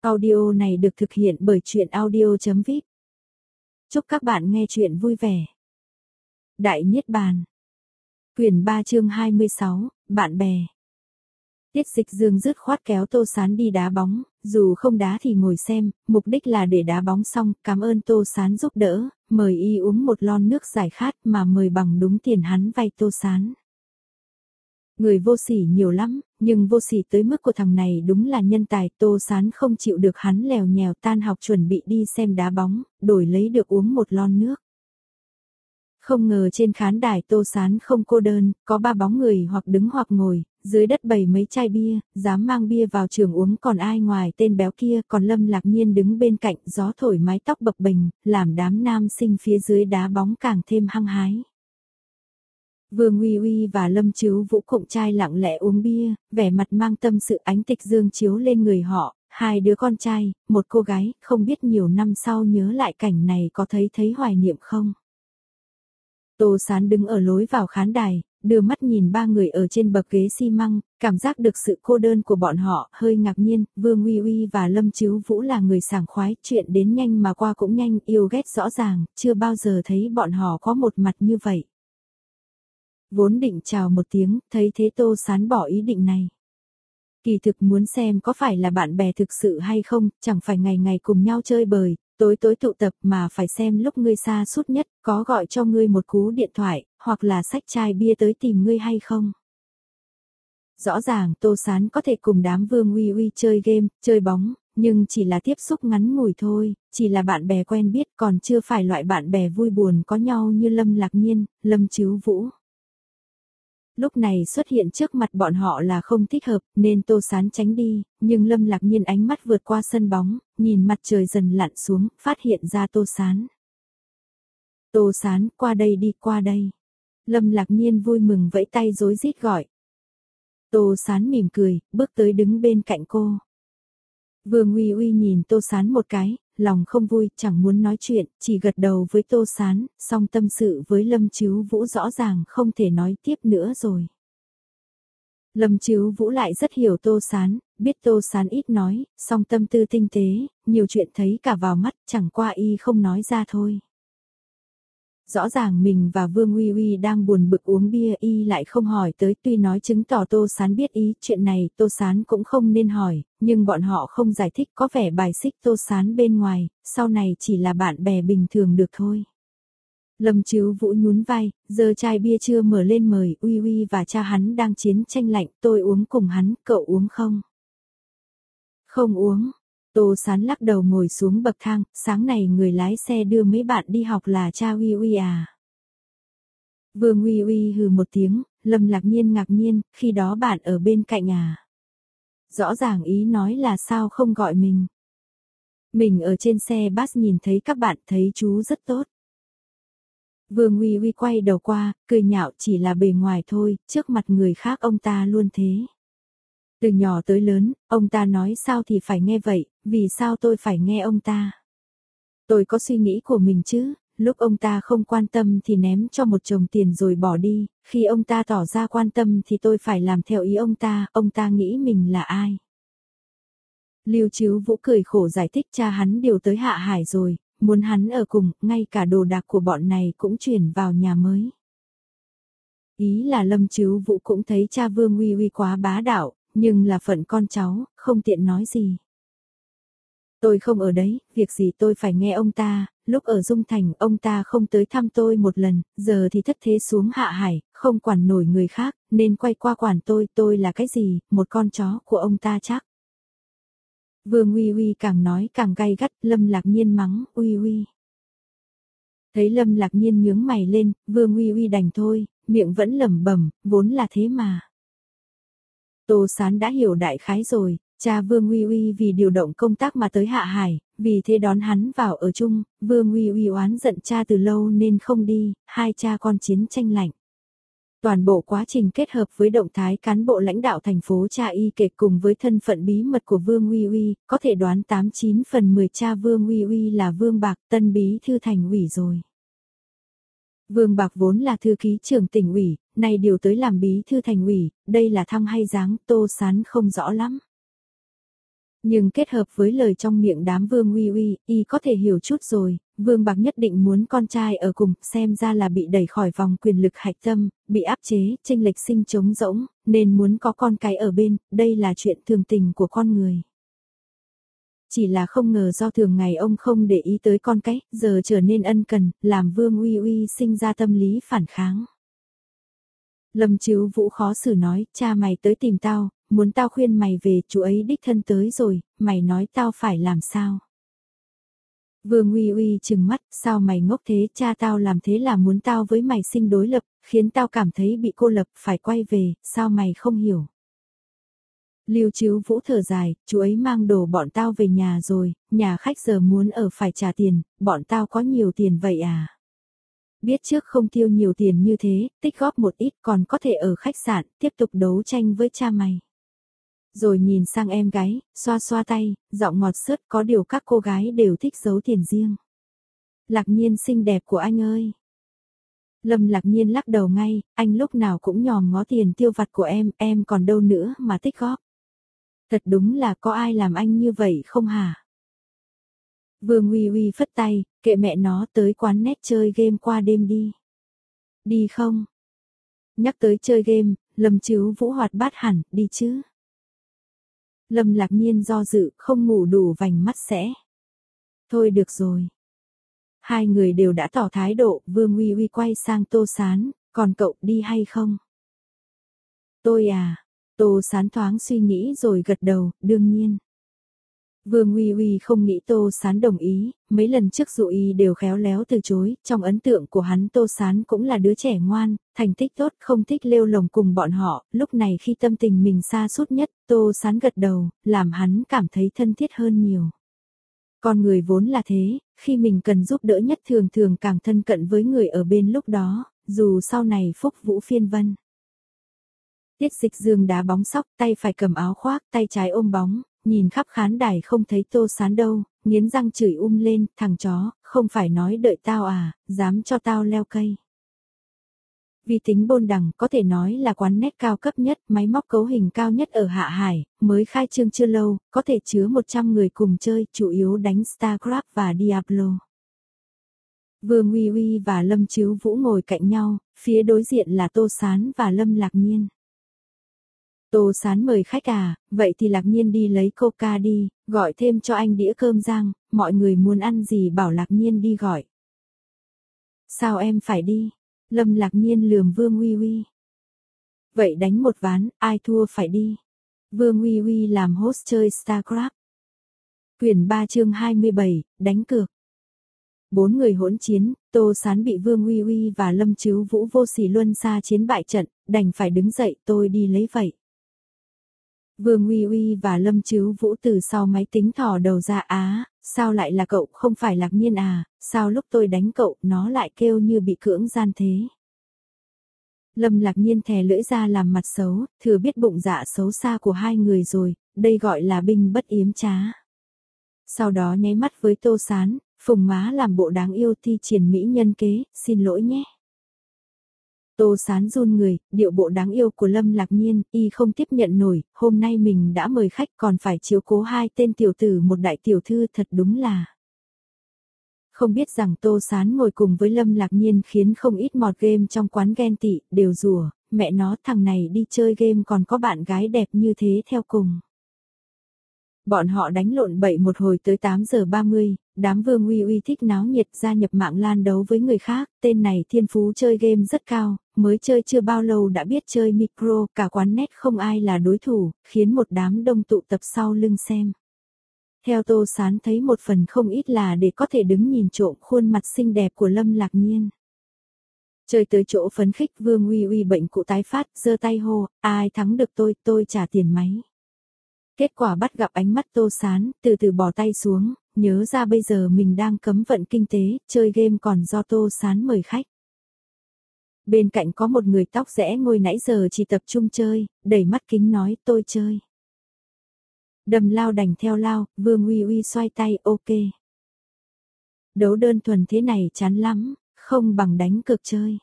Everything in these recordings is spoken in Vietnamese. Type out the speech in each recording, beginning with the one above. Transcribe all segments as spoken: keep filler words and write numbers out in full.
Audio này được thực hiện bởi truyện audio chấm vip. Chúc các bạn nghe truyện vui vẻ. Đại Niết Bàn. Quyển ba chương hai mươi sáu, bạn bè. Tiết Dịch Dương dứt khoát kéo Tô Sán đi đá bóng, dù không đá thì ngồi xem, mục đích là để đá bóng xong, cảm ơn Tô Sán giúp đỡ, mời y uống một lon nước giải khát mà mời bằng đúng tiền hắn vay Tô Sán. Người vô sỉ nhiều lắm, nhưng vô sỉ tới mức của thằng này đúng là nhân tài. Tô Sán không chịu được hắn lèo nhèo, tan học chuẩn bị đi xem đá bóng, đổi lấy được uống một lon nước. Không ngờ trên khán đài Tô Sán không cô đơn, có ba bóng người hoặc đứng hoặc ngồi, dưới đất bày mấy chai bia, dám mang bia vào trường uống còn ai ngoài tên béo kia. Còn Lâm Lạc Nhiên đứng bên cạnh, gió thổi mái tóc bập bềnh, làm đám nam sinh phía dưới đá bóng càng thêm hăng hái. Vương Uy Uy và Lâm Chứu Vũ cụng trai lặng lẽ uống bia, vẻ mặt mang tâm sự. Ánh tịch dương chiếu lên người họ, hai đứa con trai, một cô gái, không biết nhiều năm sau nhớ lại cảnh này có thấy thấy hoài niệm không. Tô Sán đứng ở lối vào khán đài, đưa mắt nhìn ba người ở trên bậc ghế xi măng, cảm giác được sự cô đơn của bọn họ, hơi ngạc nhiên. Vương Uy Uy và Lâm Chứu Vũ là người sảng khoái, chuyện đến nhanh mà qua cũng nhanh, yêu ghét rõ ràng, chưa bao giờ thấy bọn họ có một mặt như vậy. Vốn định chào một tiếng, thấy thế Tô Sán bỏ ý định này. Kỳ thực muốn xem có phải là bạn bè thực sự hay không, chẳng phải ngày ngày cùng nhau chơi bời, tối tối tụ tập, mà phải xem lúc ngươi xa sút nhất, có gọi cho ngươi một cú điện thoại, hoặc là xách chai bia tới tìm ngươi hay không. Rõ ràng Tô Sán có thể cùng đám Vương Uy Uy chơi game, chơi bóng, nhưng chỉ là tiếp xúc ngắn ngủi thôi, chỉ là bạn bè quen biết, còn chưa phải loại bạn bè vui buồn có nhau như Lâm Lạc Nhiên, Lâm Chứu Vũ. Lúc này xuất hiện trước mặt bọn họ là không thích hợp, nên Tô Sán tránh đi, nhưng Lâm Lạc Nhiên ánh mắt vượt qua sân bóng, nhìn mặt trời dần lặn xuống, phát hiện ra Tô Sán. Tô Sán, qua đây đi, qua đây. Lâm Lạc Nhiên vui mừng vẫy tay rối rít gọi. Tô Sán mỉm cười, bước tới đứng bên cạnh cô. Vương Uy Uy nhìn Tô Sán một cái, lòng không vui, chẳng muốn nói chuyện, chỉ gật đầu với Tô Sán, song tâm sự với Lâm Chứu Vũ rõ ràng không thể nói tiếp nữa rồi. Lâm Chứu Vũ lại rất hiểu Tô Sán, biết Tô Sán ít nói, song tâm tư tinh tế, nhiều chuyện thấy cả vào mắt, chẳng qua y không nói ra thôi. Rõ ràng mình và Vương Uy Uy đang buồn bực uống bia, y lại không hỏi tới, tuy nói chứng tỏ Tô Sán biết ý, chuyện này Tô Sán cũng không nên hỏi, nhưng bọn họ không giải thích, có vẻ bài xích Tô Sán bên ngoài, sau này chỉ là bạn bè bình thường được thôi. Lâm Chứu Vũ nhún vai, giơ chai bia chưa mở lên mời. Uy Uy và cha hắn đang chiến tranh lạnh, tôi uống cùng hắn, cậu uống không? Không uống. Tô Sán lắc đầu ngồi xuống bậc thang, sáng này người lái xe đưa mấy bạn đi học là cha Uy Uy à? Vương Uy Uy hừ một tiếng, Lâm Lạc Nhiên ngạc nhiên, khi đó bạn ở bên cạnh à? Rõ ràng ý nói là sao không gọi mình. Mình ở trên xe bus nhìn thấy các bạn, thấy chú rất tốt. Vương Uy Uy quay đầu qua, cười nhạo, chỉ là bề ngoài thôi, trước mặt người khác ông ta luôn thế. Từ nhỏ tới lớn, ông ta nói sao thì phải nghe vậy, vì sao tôi phải nghe ông ta? Tôi có suy nghĩ của mình chứ, lúc ông ta không quan tâm thì ném cho một chồng tiền rồi bỏ đi, khi ông ta tỏ ra quan tâm thì tôi phải làm theo ý ông ta, ông ta nghĩ mình là ai? Lưu Chứu Vũ cười khổ giải thích, cha hắn điều tới Hạ Hải rồi, muốn hắn ở cùng, ngay cả đồ đạc của bọn này cũng chuyển vào nhà mới. Ý là Lâm Chứu Vũ cũng thấy cha Vương Uy Uy quá bá đạo, nhưng là phận con cháu, không tiện nói gì. Tôi không ở đấy, việc gì tôi phải nghe ông ta, lúc ở Dung Thành ông ta không tới thăm tôi một lần, giờ thì thất thế xuống Hạ Hải, không quản nổi người khác, nên quay qua quản tôi, tôi là cái gì, một con chó của ông ta chắc. Vương Uy Uy càng nói càng gay gắt, Lâm Lạc Nhiên mắng, Uy Uy. Thấy Lâm Lạc Nhiên nhướng mày lên, Vương Uy Uy đành thôi, miệng vẫn lẩm bẩm, vốn là thế mà. Tô Sán đã hiểu đại khái rồi, cha Vương Uy Uy vì điều động công tác mà tới Hạ Hải, vì thế đón hắn vào ở chung, Vương Uy Uy oán giận cha từ lâu nên không đi, hai cha con chiến tranh lạnh. Toàn bộ quá trình kết hợp với động thái cán bộ lãnh đạo thành phố cha y kể cùng với thân phận bí mật của Vương Uy Uy, có thể đoán tám chín phần mười cha Vương Uy Uy là Vương Bạc, tân bí thư thành ủy rồi. Vương Bạc vốn là thư ký trưởng tỉnh ủy, nay điều tới làm bí thư thành ủy, đây là thăng hay giáng, Tô Sán không rõ lắm. Nhưng kết hợp với lời trong miệng đám Vương Uy Uy, y có thể hiểu chút rồi, Vương Bạc nhất định muốn con trai ở cùng, xem ra là bị đẩy khỏi vòng quyền lực hạch tâm, bị áp chế, chênh lệch sinh trống rỗng, nên muốn có con cái ở bên, đây là chuyện thường tình của con người. Chỉ là không ngờ do thường ngày ông không để ý tới con cái, giờ trở nên ân cần, làm Vương Uy Uy sinh ra tâm lý phản kháng. Lâm Chiếu Vũ khó xử nói, cha mày tới tìm tao, muốn tao khuyên mày về, chú ấy đích thân tới rồi, mày nói tao phải làm sao? Vương Uy Uy trừng mắt, sao mày ngốc thế, cha tao làm thế là muốn tao với mày sinh đối lập, khiến tao cảm thấy bị cô lập, phải quay về, sao mày không hiểu? Lưu Chiếu Vũ thở dài, chú ấy mang đồ bọn tao về nhà rồi, nhà khách giờ muốn ở phải trả tiền, bọn tao có nhiều tiền vậy à? Biết trước không tiêu nhiều tiền như thế, tích góp một ít còn có thể ở khách sạn, tiếp tục đấu tranh với cha mày. Rồi nhìn sang em gái, xoa xoa tay, giọng ngọt xớt, có điều các cô gái đều thích giấu tiền riêng. Lạc Nhiên xinh đẹp của anh ơi. Lâm Lạc Nhiên lắc đầu ngay, anh lúc nào cũng nhòm ngó tiền tiêu vặt của em, em còn đâu nữa mà tích góp. Thật đúng là có ai làm anh như vậy không hả? Vương Uy Uy phất tay, kệ mẹ nó, tới quán net chơi game qua đêm đi. Đi không? Nhắc tới chơi game, Lâm Chiếu Vũ hoạt bát hẳn, đi chứ. Lâm Lạc Nhiên do dự, không ngủ đủ vành mắt sẽ. Thôi được rồi. Hai người đều đã tỏ thái độ, Vương Uy Uy quay sang Tô Sán, còn cậu đi hay không? Tôi à, Tô Sán thoáng suy nghĩ rồi gật đầu, đương nhiên. Vương Uy Uy không nghĩ Tô Sán đồng ý, mấy lần trước dụ y đều khéo léo từ chối, trong ấn tượng của hắn Tô Sán cũng là đứa trẻ ngoan, thành tích tốt, không thích lêu lồng cùng bọn họ, lúc này khi tâm tình mình sa sút nhất, Tô Sán gật đầu, làm hắn cảm thấy thân thiết hơn nhiều. Con người vốn là thế, khi mình cần giúp đỡ nhất thường thường càng thân cận với người ở bên lúc đó, dù sau này phúc vũ phiên vân. Tiết Dịch Dương đá bóng sóc, tay phải cầm áo khoác, tay trái ôm bóng, nhìn khắp khán đài không thấy Tô Sán đâu, nghiến răng chửi um lên, thằng chó, không phải nói đợi tao à, dám cho tao leo cây. Vì tính Bôn Đằng có thể nói là quán net cao cấp nhất, máy móc cấu hình cao nhất ở Hạ Hải, mới khai trương chưa lâu, có thể chứa một trăm người cùng chơi, chủ yếu đánh StarCraft và Diablo. Vương Uy Uy và Lâm Chiếu Vũ ngồi cạnh nhau, phía đối diện là Tô Sán và Lâm Lạc Nhiên. Tô Sán mời khách à, vậy thì Lạc Nhiên đi lấy coca đi, gọi thêm cho anh đĩa cơm rang, mọi người muốn ăn gì bảo Lạc Nhiên đi gọi. Sao em phải đi? Lâm Lạc Nhiên lườm Vương Uy Uy. Vậy đánh một ván, ai thua phải đi. Vương Uy Uy làm host chơi StarCraft. Quyển ba chương hai mươi bảy, đánh cược. Bốn người hỗn chiến, Tô Sán bị Vương Uy Uy và Lâm Chiếu Vũ vô sỉ luân xa chiến bại trận, đành phải đứng dậy, tôi đi lấy vậy. Vương Uy Uy và Lâm Chiếu Vũ từ sau máy tính thò đầu ra, á, sao lại là cậu, không phải Lạc Nhiên à, sao lúc tôi đánh cậu nó lại kêu như bị cưỡng gian thế. Lâm Lạc Nhiên thè lưỡi ra làm mặt xấu, thừa biết bụng dạ xấu xa của hai người rồi, đây gọi là binh bất yếm trá. Sau đó nháy mắt với Tô Sán, phùng má làm bộ đáng yêu thi triển mỹ nhân kế, xin lỗi nhé. Tô Sán run người, điệu bộ đáng yêu của Lâm Lạc Nhiên, y không tiếp nhận nổi, hôm nay mình đã mời khách còn phải chiếu cố hai tên tiểu tử một đại tiểu thư, thật đúng là. Không biết rằng Tô Sán ngồi cùng với Lâm Lạc Nhiên khiến không ít mọt game trong quán ghen tị, đều rủa, mẹ nó thằng này đi chơi game còn có bạn gái đẹp như thế theo cùng. Bọn họ đánh lộn bậy một hồi tới tám giờ ba mươi, đám Vương Uy Uy thích náo nhiệt gia nhập mạng LAN đấu với người khác, tên này thiên phú chơi game rất cao, mới chơi chưa bao lâu đã biết chơi micro, cả quán net không ai là đối thủ, khiến một đám đông tụ tập sau lưng xem. Theo Tô Sán thấy một phần không ít là để có thể đứng nhìn trộm khuôn mặt xinh đẹp của Lâm Lạc Nhiên. Chơi tới chỗ phấn khích Vương Uy Uy bệnh cụ tái phát, giơ tay hô, ai thắng được tôi, tôi trả tiền máy. Kết quả bắt gặp ánh mắt Tô Sán, từ từ bỏ tay xuống, nhớ ra bây giờ mình đang cấm vận kinh tế, chơi game còn do Tô Sán mời khách. Bên cạnh có một người tóc rẽ ngồi nãy giờ chỉ tập trung chơi, đẩy mắt kính nói tôi chơi. Đầm lao đành theo lao, Vương Uy Uy xoay tay, ok. Đấu đơn thuần thế này chán lắm, không bằng đánh cược chơi.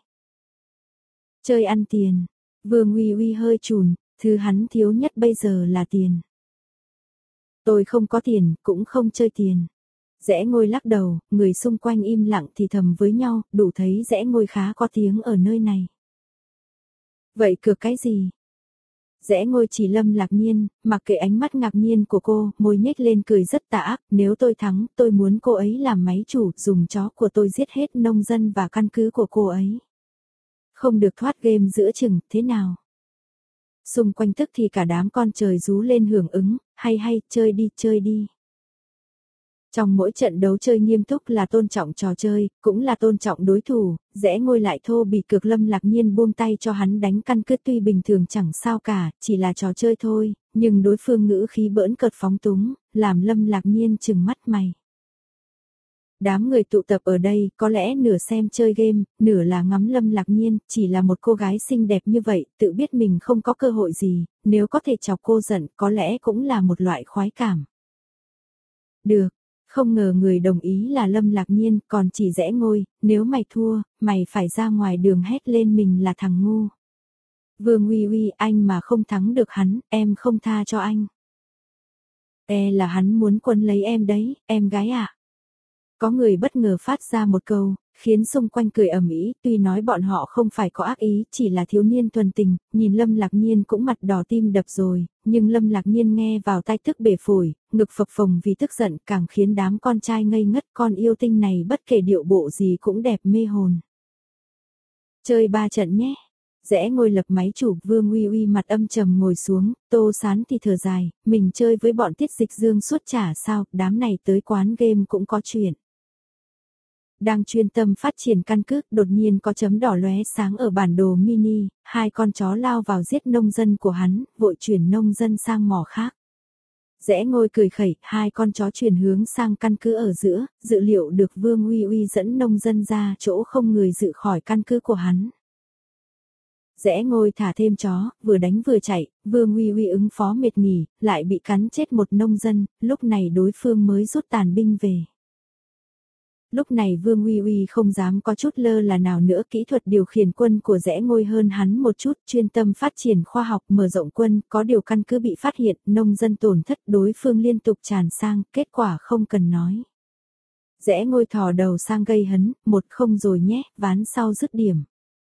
Chơi ăn tiền, Vương Uy Uy hơi chùn, thứ hắn thiếu nhất bây giờ là tiền. Tôi không có tiền, cũng không chơi tiền. Rẽ Ngôi lắc đầu, người xung quanh im lặng thì thầm với nhau, đủ thấy Rẽ Ngôi khá có tiếng ở nơi này. Vậy cược cái gì? Rẽ Ngôi chỉ Lâm Lạc Nhiên, mặc kệ ánh mắt ngạc nhiên của cô, môi nhếch lên cười rất tà ác, nếu tôi thắng, tôi muốn cô ấy làm máy chủ, dùng chó của tôi giết hết nông dân và căn cứ của cô ấy. Không được thoát game giữa chừng, thế nào? Xung quanh tức thì cả đám con trời rú lên hưởng ứng, hay hay, chơi đi, chơi đi. Trong mỗi trận đấu chơi nghiêm túc là tôn trọng trò chơi, cũng là tôn trọng đối thủ, Rẽ Ngôi lại thô bỉ cược Lâm Lạc Nhiên buông tay cho hắn đánh căn cứ tuy bình thường chẳng sao cả, chỉ là trò chơi thôi, nhưng đối phương ngữ khí bỡn cợt phóng túng, làm Lâm Lạc Nhiên trừng mắt mày. Đám người tụ tập ở đây có lẽ nửa xem chơi game, nửa là ngắm Lâm Lạc Nhiên, chỉ là một cô gái xinh đẹp như vậy, tự biết mình không có cơ hội gì, nếu có thể chọc cô giận có lẽ cũng là một loại khoái cảm. Được. Không ngờ người đồng ý là Lâm Lạc Nhiên, còn chỉ Rẽ Ngôi, nếu mày thua, mày phải ra ngoài đường hét lên mình là thằng ngu. Vương Uy Uy, anh mà không thắng được hắn, em không tha cho anh. E là hắn muốn quấn lấy em đấy, em gái ạ. À. Có người bất ngờ phát ra một câu, khiến xung quanh cười ầm ĩ, tuy nói bọn họ không phải có ác ý, chỉ là thiếu niên thuần tình, nhìn Lâm Lạc Nhiên cũng mặt đỏ tim đập rồi, nhưng Lâm Lạc Nhiên nghe vào tai tức bể phổi, ngực phập phồng vì tức giận, càng khiến đám con trai ngây ngất, con yêu tinh này bất kể điệu bộ gì cũng đẹp mê hồn. Chơi ba trận nhé. Rẽ Ngôi lập máy chủ, Vương Uy Uy mặt âm trầm ngồi xuống, Tô Sán thì thở dài, mình chơi với bọn Tiết Dịch Dương suốt chả sao, đám này tới quán game cũng có chuyện. Đang chuyên tâm phát triển căn cứ, đột nhiên có chấm đỏ lóe sáng ở bản đồ mini, hai con chó lao vào giết nông dân của hắn, vội chuyển nông dân sang mỏ khác. Rẽ Ngôi cười khẩy, hai con chó chuyển hướng sang căn cứ ở giữa, dự liệu được Vương Uy Uy dẫn nông dân ra chỗ không người dự khỏi căn cứ của hắn. Rẽ Ngôi thả thêm chó, vừa đánh vừa chạy, Vương Uy Uy ứng phó mệt nghỉ, lại bị cắn chết một nông dân, lúc này đối phương mới rút tàn binh về. Lúc này Vương Uy Uy không dám có chút lơ là nào nữa, kỹ thuật điều khiển quân của Rẽ Ngôi hơn hắn một chút, chuyên tâm phát triển khoa học mở rộng quân, có điều căn cứ bị phát hiện, nông dân tổn thất, đối phương liên tục tràn sang, kết quả không cần nói. Rẽ Ngôi thò đầu sang gây hấn, một không rồi nhé, ván sau dứt điểm.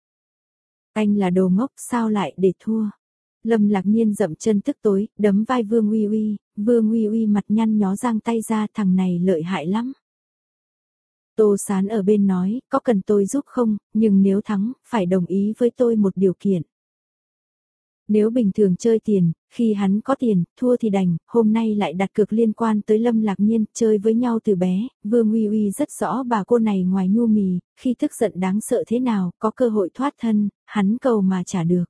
Anh là đồ ngốc, sao lại để thua? Lâm Lạc Nhiên dậm chân tức tối, đấm vai Vương Uy Uy, Vương Uy Uy mặt nhăn nhó giang tay ra, thằng này lợi hại lắm. Tô Sán ở bên nói, có cần tôi giúp không, nhưng nếu thắng, phải đồng ý với tôi một điều kiện. Nếu bình thường chơi tiền, khi hắn có tiền, thua thì đành, hôm nay lại đặt cược liên quan tới Lâm Lạc Nhiên, chơi với nhau từ bé, Vương Uy Uy rất rõ bà cô này ngoài nhu mì, khi tức giận đáng sợ thế nào, có cơ hội thoát thân, hắn cầu mà trả được.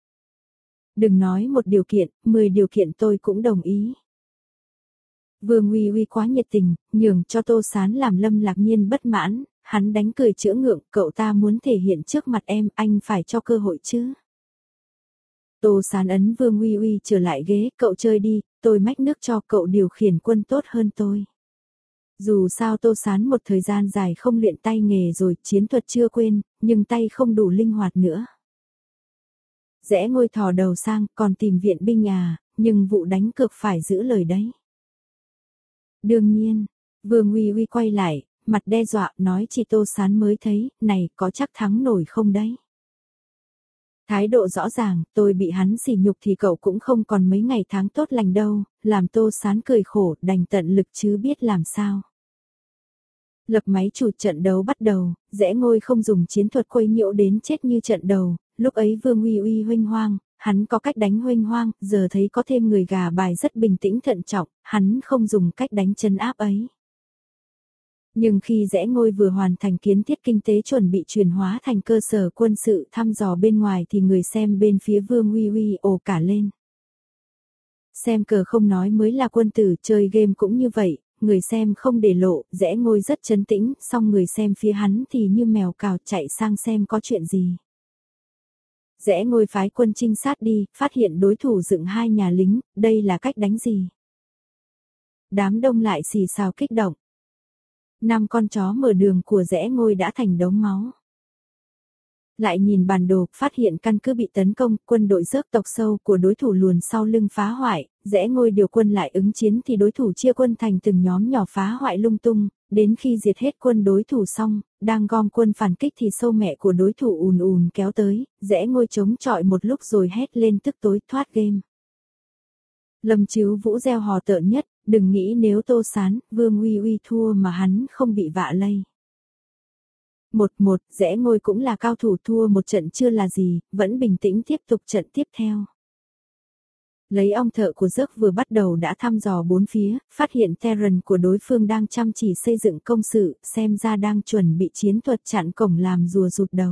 Đừng nói một điều kiện, mười điều kiện tôi cũng đồng ý. Vương Uy Uy quá nhiệt tình, nhường cho Tô Sán làm Lâm Lạc Nhiên bất mãn, hắn đánh cười chữa ngượng, cậu ta muốn thể hiện trước mặt em, anh phải cho cơ hội chứ. Tô Sán ấn Vương Uy Uy trở lại ghế, cậu chơi đi, tôi mách nước cho cậu điều khiển quân tốt hơn tôi. Dù sao Tô Sán một thời gian dài không luyện tay nghề rồi, chiến thuật chưa quên, nhưng tay không đủ linh hoạt nữa. Rẽ Ngôi thò đầu sang, còn tìm viện binh à, nhưng vụ đánh cược phải giữ lời đấy. Đương nhiên, Vương Uy Uy quay lại, mặt đe dọa, nói chỉ Tô Sán mới thấy, này có chắc thắng nổi không đấy. Thái độ rõ ràng, tôi bị hắn sỉ nhục thì cậu cũng không còn mấy ngày tháng tốt lành đâu, làm Tô Sán cười khổ, đành tận lực chứ biết làm sao. Lập máy chủ trận đấu bắt đầu, Rẽ Ngôi không dùng chiến thuật quấy nhiễu đến chết như trận đầu, lúc ấy Vương Uy Uy huênh hoang, hắn có cách đánh huênh hoang, giờ thấy có thêm người gà bài rất bình tĩnh thận trọng, hắn không dùng cách đánh chân áp ấy. Nhưng khi Rẽ Ngôi vừa hoàn thành kiến thiết kinh tế chuẩn bị chuyển hóa thành cơ sở quân sự thăm dò bên ngoài thì người xem bên phía Vương Uy Uy ồ cả lên. Xem cờ không nói mới là quân tử, chơi game cũng như vậy, người xem không để lộ, Rẽ Ngôi rất trấn tĩnh, song người xem phía hắn thì như mèo cào chạy sang xem có chuyện gì. Rẽ Ngôi phái quân trinh sát đi, phát hiện đối thủ dựng hai nhà lính, đây là cách đánh gì? Đám đông lại xì xào kích động. Năm con chó mở đường của Rẽ Ngôi đã thành đống máu. Lại nhìn bản đồ, phát hiện căn cứ bị tấn công, quân đội rớt tộc sâu của đối thủ luồn sau lưng phá hoại, rẽ ngôi điều quân lại ứng chiến thì đối thủ chia quân thành từng nhóm nhỏ phá hoại lung tung, đến khi diệt hết quân đối thủ xong, đang gom quân phản kích thì sâu mẹ của đối thủ ùn ùn kéo tới, rẽ ngôi chống chọi một lúc rồi hét lên tức tối thoát game. Lâm Chiếu Vũ reo hò tợn nhất, đừng nghĩ nếu Tô Sán, Vương Uy Uy thua mà hắn không bị vạ lây. Một một, rẽ ngôi cũng là cao thủ, thua một trận chưa là gì, vẫn bình tĩnh tiếp tục trận tiếp theo. Lấy ong thợ của giấc vừa bắt đầu đã thăm dò bốn phía, phát hiện Terran của đối phương đang chăm chỉ xây dựng công sự, xem ra đang chuẩn bị chiến thuật chặn cổng làm rùa rụt đầu.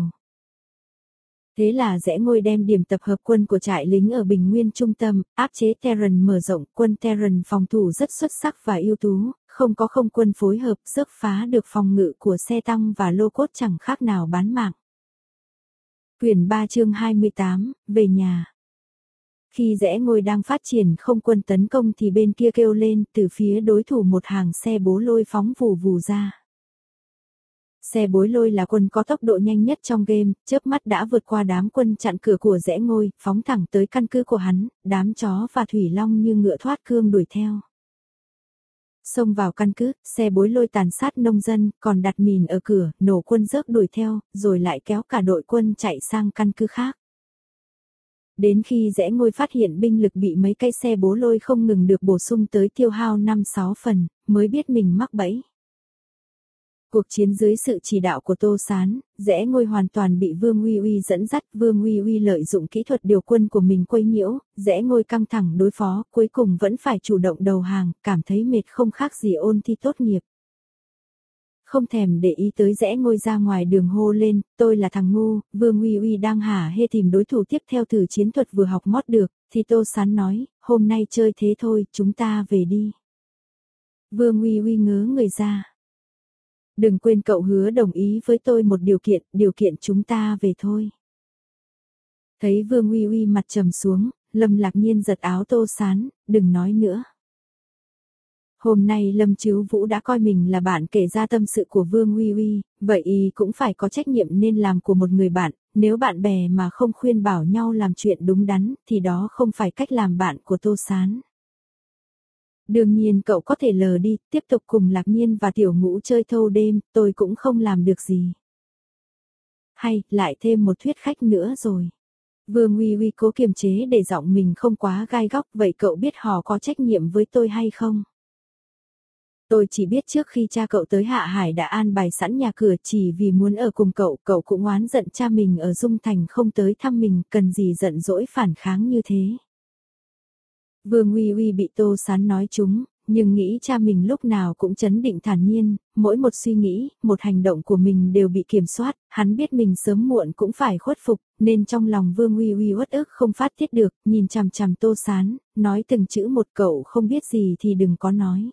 Thế là rẽ ngôi đem điểm tập hợp quân của trại lính ở Bình Nguyên trung tâm, áp chế Terran mở rộng, quân Terran phòng thủ rất xuất sắc và ưu tú, không có không quân phối hợp, rớt phá được phòng ngự của xe tăng và lô cốt chẳng khác nào bán mạng. Quyển ba chương hai mươi tám, về nhà. Khi rẽ ngôi đang phát triển không quân tấn công thì bên kia kêu lên, từ phía đối thủ một hàng xe bố lôi phóng vù vù ra. Xe bối lôi là quân có tốc độ nhanh nhất trong game, chớp mắt đã vượt qua đám quân chặn cửa của rẽ ngôi, phóng thẳng tới căn cứ của hắn, đám chó và thủy long như ngựa thoát cương đuổi theo. Xông vào căn cứ, xe bối lôi tàn sát nông dân, còn đặt mìn ở cửa, nổ quân rớt đuổi theo, rồi lại kéo cả đội quân chạy sang căn cứ khác. Đến khi rẽ ngôi phát hiện binh lực bị mấy cây xe bố lôi không ngừng được bổ sung tới tiêu hao năm sáu phần, mới biết mình mắc bẫy. Cuộc chiến dưới sự chỉ đạo của Tô Sán, rẽ ngôi hoàn toàn bị Vương Uy Uy dẫn dắt, Vương Uy Uy lợi dụng kỹ thuật điều quân của mình quấy nhiễu, rẽ ngôi căng thẳng đối phó, cuối cùng vẫn phải chủ động đầu hàng, cảm thấy mệt không khác gì ôn thi tốt nghiệp. Không thèm để ý tới rẽ ngôi ra ngoài đường hô lên, tôi là thằng ngu, Vương Uy Uy đang hả hê tìm đối thủ tiếp theo thử chiến thuật vừa học mót được, thì Tô Sán nói, hôm nay chơi thế thôi, chúng ta về đi. Vương Uy Uy ngớ người ra. Đừng quên cậu hứa đồng ý với tôi một điều kiện, điều kiện chúng ta về thôi. Thấy Vương Uy Uy mặt trầm xuống, Lâm Lạc Nhiên giật áo Tô Sán, đừng nói nữa. Hôm nay Lâm Chiếu Vũ đã coi mình là bạn kể ra tâm sự của Vương Uy Uy, vậy y cũng phải có trách nhiệm nên làm của một người bạn, nếu bạn bè mà không khuyên bảo nhau làm chuyện đúng đắn, thì đó không phải cách làm bạn của Tô Sán. Đương nhiên cậu có thể lờ đi, tiếp tục cùng Lạc Nhiên và Tiểu Ngũ chơi thâu đêm, tôi cũng không làm được gì. Hay, lại thêm một thuyết khách nữa rồi. Vương Uy Uy cố kiềm chế để giọng mình không quá gai góc, vậy cậu biết họ có trách nhiệm với tôi hay không? Tôi chỉ biết trước khi cha cậu tới Hạ Hải đã an bài sẵn nhà cửa chỉ vì muốn ở cùng cậu, cậu cũng oán giận cha mình ở Dung Thành không tới thăm mình, cần gì giận dỗi phản kháng như thế. Vương Uy Uy bị Tô Sán nói trúng, nhưng nghĩ cha mình lúc nào cũng trấn định thản nhiên, mỗi một suy nghĩ, một hành động của mình đều bị kiểm soát, hắn biết mình sớm muộn cũng phải khuất phục, nên trong lòng Vương Uy Uy uất ức không phát tiết được, nhìn chằm chằm Tô Sán, nói từng chữ một, cậu không biết gì thì đừng có nói.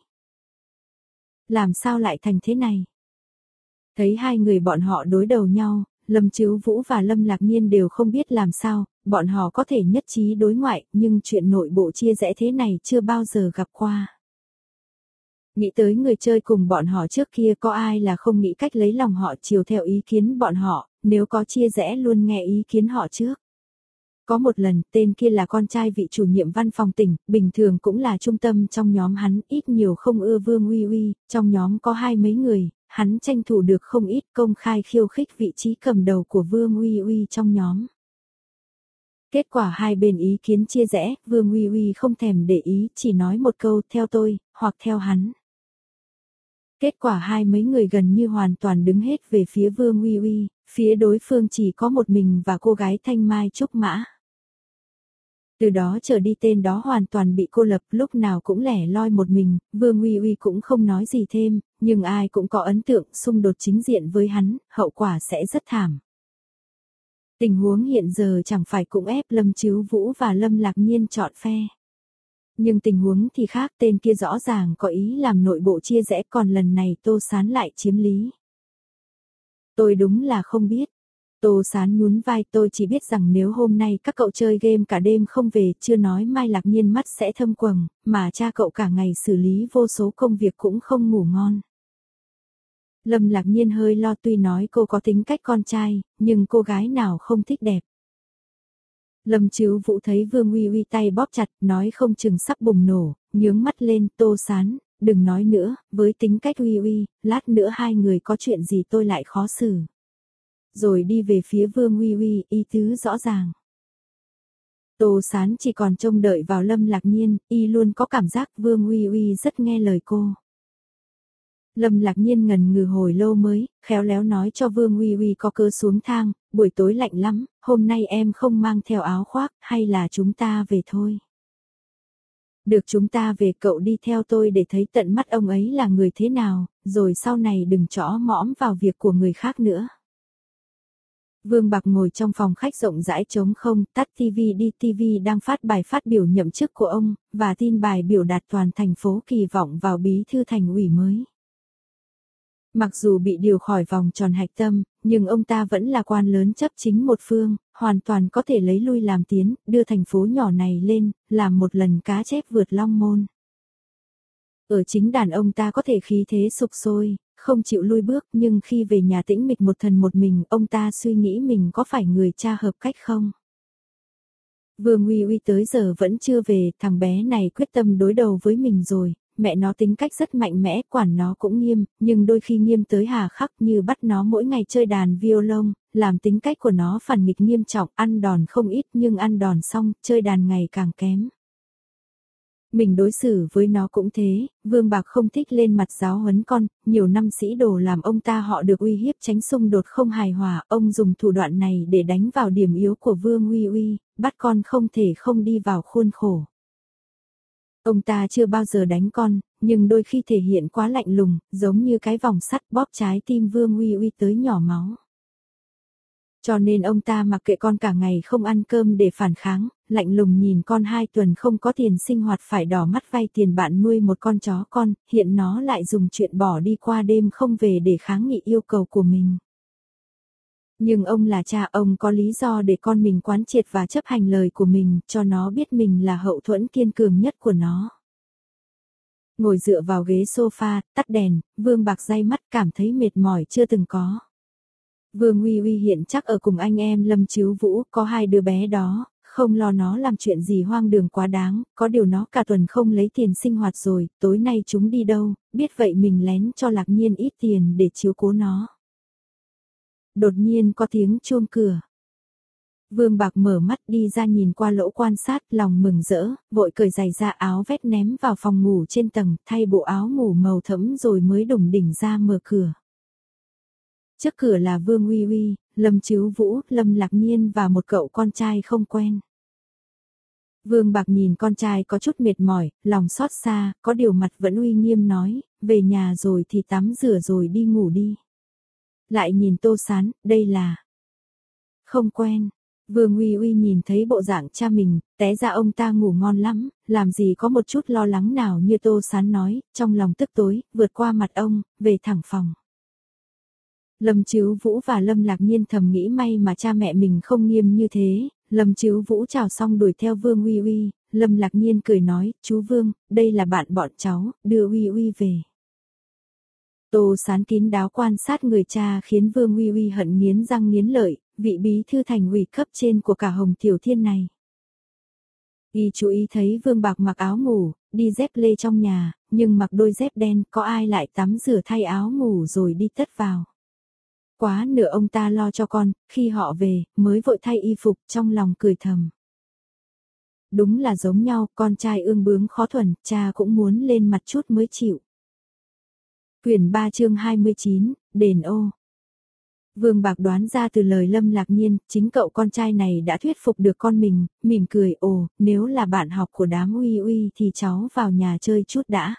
Làm sao lại thành thế này? Thấy hai người bọn họ đối đầu nhau, Lâm Chiếu Vũ và Lâm Lạc Nhiên đều không biết làm sao, bọn họ có thể nhất trí đối ngoại, nhưng chuyện nội bộ chia rẽ thế này chưa bao giờ gặp qua. Nghĩ tới người chơi cùng bọn họ trước kia có ai là không nghĩ cách lấy lòng họ chiều theo ý kiến bọn họ, nếu có chia rẽ luôn nghe ý kiến họ trước. Có một lần, tên kia là con trai vị chủ nhiệm văn phòng tỉnh, bình thường cũng là trung tâm trong nhóm hắn, ít nhiều không ưa Vương Uy Uy, trong nhóm có hai mấy người, hắn tranh thủ được không ít, công khai khiêu khích vị trí cầm đầu của Vương Uy Uy trong nhóm. Kết quả hai bên ý kiến chia rẽ, Vương Uy Uy không thèm để ý, chỉ nói một câu theo tôi, hoặc theo hắn. Kết quả hai mấy người gần như hoàn toàn đứng hết về phía Vương Uy Uy, phía đối phương chỉ có một mình và cô gái Thanh Mai Trúc Mã. Từ đó trở đi tên đó hoàn toàn bị cô lập, lúc nào cũng lẻ loi một mình, Vương Uy Uy cũng không nói gì thêm, nhưng ai cũng có ấn tượng xung đột chính diện với hắn, hậu quả sẽ rất thảm. Tình huống hiện giờ chẳng phải cũng ép Lâm Chiếu Vũ và Lâm Lạc Nhiên chọn phe. Nhưng tình huống thì khác, tên kia rõ ràng có ý làm nội bộ chia rẽ, còn lần này Tô Sán lại chiếm lý. Tôi đúng là không biết. Tô Sán nhún vai, tôi chỉ biết rằng nếu hôm nay các cậu chơi game cả đêm không về, chưa nói mai Lạc Nhiên mắt sẽ thâm quầng, mà cha cậu cả ngày xử lý vô số công việc cũng không ngủ ngon. Lâm Lạc Nhiên hơi lo, tuy nói cô có tính cách con trai, nhưng cô gái nào không thích đẹp. Lâm Chiếu Vũ thấy Vương Uy Uy tay bóp chặt, nói không chừng sắp bùng nổ, nhướng mắt lên, Tô Sán, đừng nói nữa, với tính cách Uy Uy, lát nữa hai người có chuyện gì tôi lại khó xử. Rồi đi về phía Vương Uy Uy, ý tứ rõ ràng. Tô Sán chỉ còn trông đợi vào Lâm Lạc Nhiên, y luôn có cảm giác Vương Uy Uy rất nghe lời cô. Lâm Lạc Nhiên ngần ngừ hồi lâu mới, khéo léo nói cho Vương Uy Uy có cơ xuống thang, buổi tối lạnh lắm, hôm nay em không mang theo áo khoác, hay là chúng ta về thôi. Được, chúng ta về, cậu đi theo tôi để thấy tận mắt ông ấy là người thế nào, rồi sau này đừng chõ mõm vào việc của người khác nữa. Vương Bạc ngồi trong phòng khách rộng rãi trống không, tắt tivi đi, tivi đang phát bài phát biểu nhậm chức của ông, và tin bài biểu đạt toàn thành phố kỳ vọng vào bí thư thành ủy mới. Mặc dù bị điều khỏi vòng tròn hạch tâm, nhưng ông ta vẫn là quan lớn chấp chính một phương, hoàn toàn có thể lấy lui làm tiến, đưa thành phố nhỏ này lên, làm một lần cá chép vượt long môn. Ở chính đàn ông ta có thể khí thế sục sôi, không chịu lui bước, nhưng khi về nhà tĩnh mịch một thần một mình, ông ta suy nghĩ mình có phải người cha hợp cách không? Vương Uy Uy tới giờ vẫn chưa về, thằng bé này quyết tâm đối đầu với mình rồi. Mẹ nó tính cách rất mạnh mẽ, quản nó cũng nghiêm, nhưng đôi khi nghiêm tới hà khắc, như bắt nó mỗi ngày chơi đàn violon, làm tính cách của nó phản nghịch nghiêm trọng, ăn đòn không ít nhưng ăn đòn xong, chơi đàn ngày càng kém. Mình đối xử với nó cũng thế, Vương Bạc không thích lên mặt giáo huấn con, nhiều năm sĩ đồ làm ông ta họ được uy hiếp tránh xung đột không hài hòa, ông dùng thủ đoạn này để đánh vào điểm yếu của Vương Uy Uy, bắt con không thể không đi vào khuôn khổ. Ông ta chưa bao giờ đánh con, nhưng đôi khi thể hiện quá lạnh lùng, giống như cái vòng sắt bóp trái tim Vương Uy Uy tới nhỏ máu. Cho nên ông ta mặc kệ con cả ngày không ăn cơm để phản kháng, lạnh lùng nhìn con hai tuần không có tiền sinh hoạt phải đỏ mắt vay tiền bạn nuôi một con chó con, hiện nó lại dùng chuyện bỏ đi qua đêm không về để kháng nghị yêu cầu của mình. Nhưng ông là cha, ông có lý do để con mình quán triệt và chấp hành lời của mình, cho nó biết mình là hậu thuẫn kiên cường nhất của nó. Ngồi dựa vào ghế sofa, tắt đèn, Vương Bạc day mắt cảm thấy mệt mỏi chưa từng có. Vương Uy Uy hiện chắc ở cùng anh em Lâm Chiếu Vũ, có hai đứa bé đó, không lo nó làm chuyện gì hoang đường quá đáng, có điều nó cả tuần không lấy tiền sinh hoạt rồi, tối nay chúng đi đâu, biết vậy mình lén cho Lạc Nhiên ít tiền để chiếu cố nó. Đột nhiên có tiếng chuông cửa. Vương Bạc mở mắt đi ra nhìn qua lỗ quan sát, lòng mừng rỡ, vội cởi giày ra áo vét ném vào phòng ngủ trên tầng, thay bộ áo ngủ màu thẫm rồi mới đùng đỉnh ra mở cửa. Trước cửa là Vương Uy Uy, Lâm Chiếu Vũ, Lâm Lạc Nhiên và một cậu con trai không quen. Vương Bạc nhìn con trai có chút mệt mỏi, lòng xót xa, có điều mặt vẫn uy nghiêm nói, về nhà rồi thì tắm rửa rồi đi ngủ đi. Lại nhìn Tô Sán, đây là không quen. Vương Uy Uy nhìn thấy bộ dạng cha mình, té ra ông ta ngủ ngon lắm, làm gì có một chút lo lắng nào như Tô Sán nói, trong lòng tức tối, vượt qua mặt ông, về thẳng phòng. Lâm Chiếu Vũ và Lâm Lạc Nhiên thầm nghĩ may mà cha mẹ mình không nghiêm như thế. Lâm Chiếu Vũ chào xong đuổi theo Vương Uy Uy, Lâm Lạc Nhiên cười nói, chú Vương, đây là bạn bọn cháu, đưa Uy Uy về. Tô Sán kín đáo quan sát người cha khiến Vương Uy Uy hận nghiến răng nghiến lợi, vị bí thư thành ủy cấp trên của cả Hồng Tiểu Thiên này. Y chú ý thấy Vương Bạc mặc áo ngủ, đi dép lê trong nhà, nhưng mặc đôi dép đen, có ai lại tắm rửa thay áo ngủ rồi đi tất vào. Quá nửa ông ta lo cho con, khi họ về, mới vội thay y phục, trong lòng cười thầm. Đúng là giống nhau, con trai ương bướng khó thuần, cha cũng muốn lên mặt chút mới chịu. Quyển ba chương hai mươi chín, đền ô. Vương Bạc đoán ra từ lời Lâm Lạc Nhiên, chính cậu con trai này đã thuyết phục được con mình, mỉm cười, ồ, nếu là bạn học của đám Uy Uy thì cháu vào nhà chơi chút đã.